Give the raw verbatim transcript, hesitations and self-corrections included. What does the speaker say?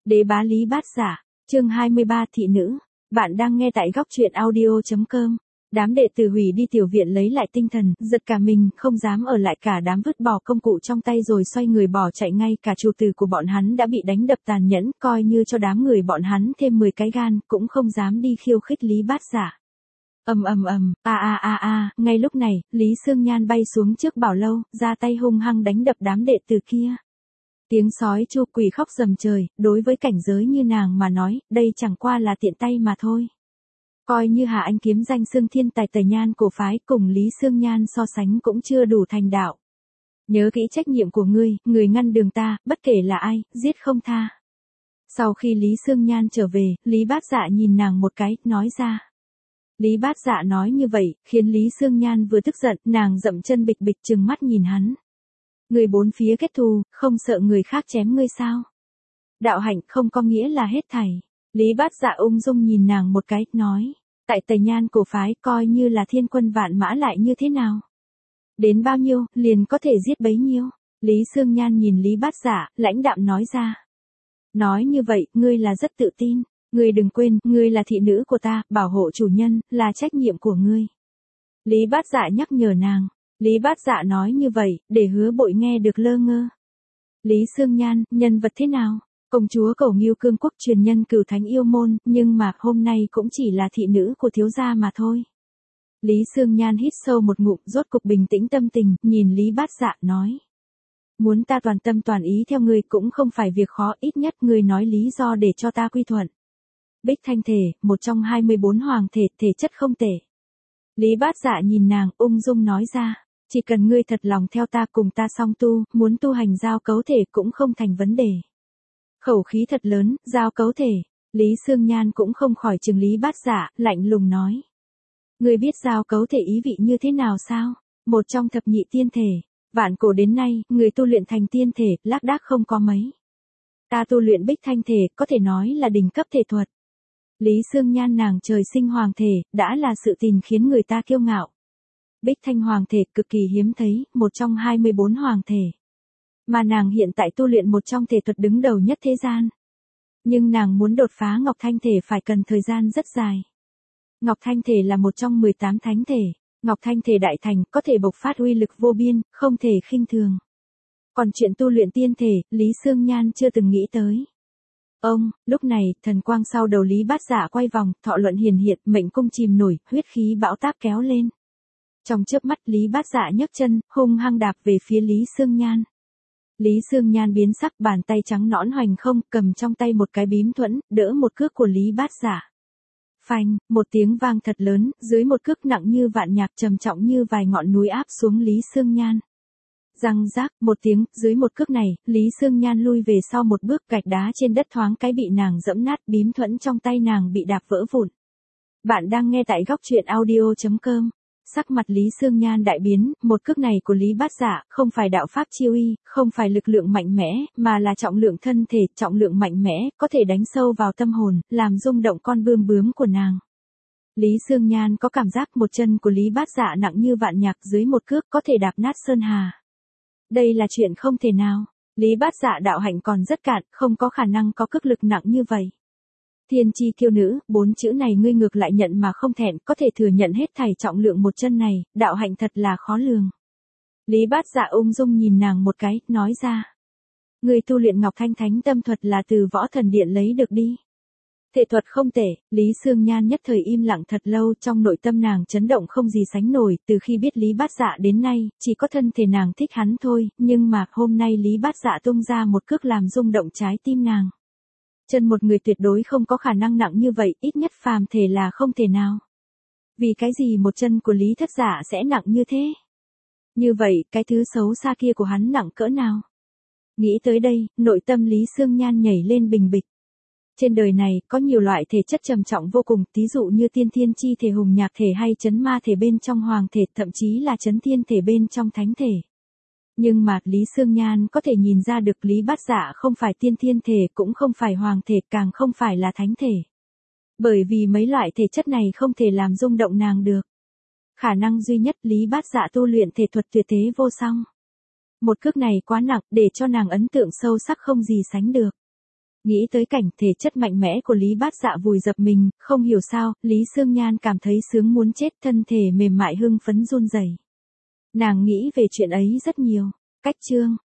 Đế bá Lý Bát Dạ, chương hai mươi ba thị nữ. Bạn đang nghe tại góc truyện audio chấm com. Đám đệ tử hủy đi tiểu viện lấy lại tinh thần, giật cả mình, không dám ở lại, cả đám vứt bỏ công cụ trong tay rồi xoay người bỏ chạy ngay. Cả chủ tử của bọn hắn đã bị đánh đập tàn nhẫn, coi như cho đám người bọn hắn thêm mười cái gan, cũng không dám đi khiêu khích Lý Bát Dạ. Ầm ầm ầm, a a a a, ngay lúc này, Lý Xương Nhan bay xuống trước bảo lâu, ra tay hung hăng đánh đập đám đệ tử kia. Tiếng sói chu quỷ khóc rầm trời, đối với cảnh giới như nàng mà nói, đây chẳng qua là tiện tay mà thôi. Coi như Hà Anh kiếm danh xương thiên tài Tây Nhan cổ phái cùng Lý Xương Nhan so sánh cũng chưa đủ thành đạo. Nhớ kỹ trách nhiệm của ngươi, người ngăn đường ta, bất kể là ai, giết không tha. Sau khi Lý Xương Nhan trở về, Lý Bát Dạ nhìn nàng một cái, nói ra. Lý Bát Dạ nói như vậy, khiến Lý Xương Nhan vừa tức giận, nàng dậm chân bịch bịch trừng mắt nhìn hắn. Người bốn phía kết thù, không sợ người khác chém ngươi sao? Đạo hạnh không có nghĩa là hết thảy. Lý Bát Dạ ung dung nhìn nàng một cái, nói. Tại Tây Nhan cổ phái coi như là thiên quân vạn mã lại như thế nào? Đến bao nhiêu, liền có thể giết bấy nhiêu. Lý Xương Nhan nhìn Lý Bát Dạ, lãnh đạm nói ra. Nói như vậy, ngươi là rất tự tin. Ngươi đừng quên, ngươi là thị nữ của ta, bảo hộ chủ nhân, là trách nhiệm của ngươi. Lý Bát Dạ nhắc nhở nàng. Lý Bát Dạ nói như vậy, để Hứa Bội nghe được lơ ngơ. Lý Xương Nhan, nhân vật thế nào? Công chúa Cẩu Nghiêu Cương Quốc truyền nhân Cửu Thánh yêu môn, nhưng mà hôm nay cũng chỉ là thị nữ của thiếu gia mà thôi. Lý Xương Nhan hít sâu một ngụm, rốt cục bình tĩnh tâm tình, nhìn Lý Bát Dạ nói. Muốn ta toàn tâm toàn ý theo ngươi cũng không phải việc khó, ít nhất ngươi nói lý do để cho ta quy thuận. Bích Thanh Thể, một trong hai mươi bốn hoàng thể, thể chất không tệ. Lý Bát Dạ nhìn nàng, ung dung nói ra, chỉ cần ngươi thật lòng theo ta cùng ta song tu, muốn tu hành giao cấu thể cũng không thành vấn đề. Khẩu khí thật lớn, giao cấu thể. Lý Xương Nhan cũng không khỏi chừng Lý Bát Dạ, lạnh lùng nói. Ngươi biết giao cấu thể ý vị như thế nào sao? Một trong thập nhị tiên thể. Vạn cổ đến nay, người tu luyện thành tiên thể, lác đác không có mấy. Ta tu luyện Bích Thanh Thể, có thể nói là đỉnh cấp thể thuật. Lý Xương Nhan nàng trời sinh hoàng thể, đã là sự tình khiến người ta kiêu ngạo. Bích Thanh hoàng thể cực kỳ hiếm thấy, một trong hai mươi bốn hoàng thể. Mà nàng hiện tại tu luyện một trong thể thuật đứng đầu nhất thế gian. Nhưng nàng muốn đột phá Ngọc Thanh thể phải cần thời gian rất dài. Ngọc Thanh thể là một trong mười tám thánh thể. Ngọc Thanh thể đại thành có thể bộc phát uy lực vô biên, không thể khinh thường. Còn chuyện tu luyện tiên thể, Lý Xương Nhan chưa từng nghĩ tới. Ông, lúc này, thần quang sau đầu Lý Bát Dạ quay vòng, thọ luận hiển hiện, mệnh cung chìm nổi, huyết khí bão táp kéo lên. Trong chớp mắt Lý Bát Dạ nhấc chân, hung hăng đạp về phía Lý Xương Nhan. Lý Xương Nhan biến sắc, bàn tay trắng nõn hoành không, cầm trong tay một cái bím thuẫn, đỡ một cước của Lý Bát Dạ. Phanh, một tiếng vang thật lớn, dưới một cước nặng như vạn nhạc trầm trọng như vài ngọn núi áp xuống Lý Xương Nhan. Răng rác, một tiếng, dưới một cước này, Lý Xương Nhan lui về sau một bước, gạch đá trên đất thoáng cái bị nàng dẫm nát, bím thuẫn trong tay nàng bị đạp vỡ vụn. Bạn đang nghe tại góc truyện audio chấm com. Sắc mặt Lý Xương Nhan đại biến, một cước này của Lý Bát Dạ, không phải đạo pháp chiêu y, không phải lực lượng mạnh mẽ, mà là trọng lượng thân thể, trọng lượng mạnh mẽ, có thể đánh sâu vào tâm hồn, làm rung động con bươm bướm của nàng. Lý Xương Nhan có cảm giác một chân của Lý Bát Dạ nặng như vạn nhạc, dưới một cước có thể đạp nát sơn hà. Đây là chuyện không thể nào. Lý Bát Dạ đạo hạnh còn rất cạn, không có khả năng có cước lực nặng như vậy. Thiên chi kiêu nữ, bốn chữ này ngươi ngược lại nhận mà không thẹn, có thể thừa nhận hết thảy trọng lượng một chân này, đạo hạnh thật là khó lường. Lý Bát Dạ ung dung nhìn nàng một cái, nói ra. Ngươi tu luyện Ngọc Thanh Thánh Tâm thuật là từ Võ Thần Điện lấy được đi. Thể thuật không tệ. Lý Xương Nhan nhất thời im lặng thật lâu, trong nội tâm nàng chấn động không gì sánh nổi, từ khi biết Lý Bát Dạ đến nay, chỉ có thân thể nàng thích hắn thôi, nhưng mà hôm nay Lý Bát Dạ tung ra một cước làm rung động trái tim nàng. Chân một người tuyệt đối không có khả năng nặng như vậy, ít nhất phàm thể là không thể nào. Vì cái gì một chân của Lý Thất Dạ sẽ nặng như thế? Như vậy, cái thứ xấu xa kia của hắn nặng cỡ nào? Nghĩ tới đây, nội tâm Lý Xương Nhan nhảy lên bình bịch. Trên đời này, có nhiều loại thể chất trầm trọng vô cùng, ví dụ như tiên thiên chi thể, hùng nhạc thể hay chấn ma thể bên trong hoàng thể, thậm chí là chấn thiên thể bên trong thánh thể. Nhưng mà, Lý Xương Nhan có thể nhìn ra được Lý Bát Dạ không phải tiên thiên thể, cũng không phải hoàng thể, càng không phải là thánh thể. Bởi vì mấy loại thể chất này không thể làm rung động nàng được. Khả năng duy nhất Lý Bát Dạ tu luyện thể thuật tuyệt thế vô song. Một cước này quá nặng, để cho nàng ấn tượng sâu sắc không gì sánh được. Nghĩ tới cảnh thể chất mạnh mẽ của Lý Bát Dạ vùi dập mình, không hiểu sao, Lý Sương Nhan cảm thấy sướng muốn chết, thân thể mềm mại hưng phấn run rẩy. Nàng nghĩ về chuyện ấy rất nhiều. Cách chương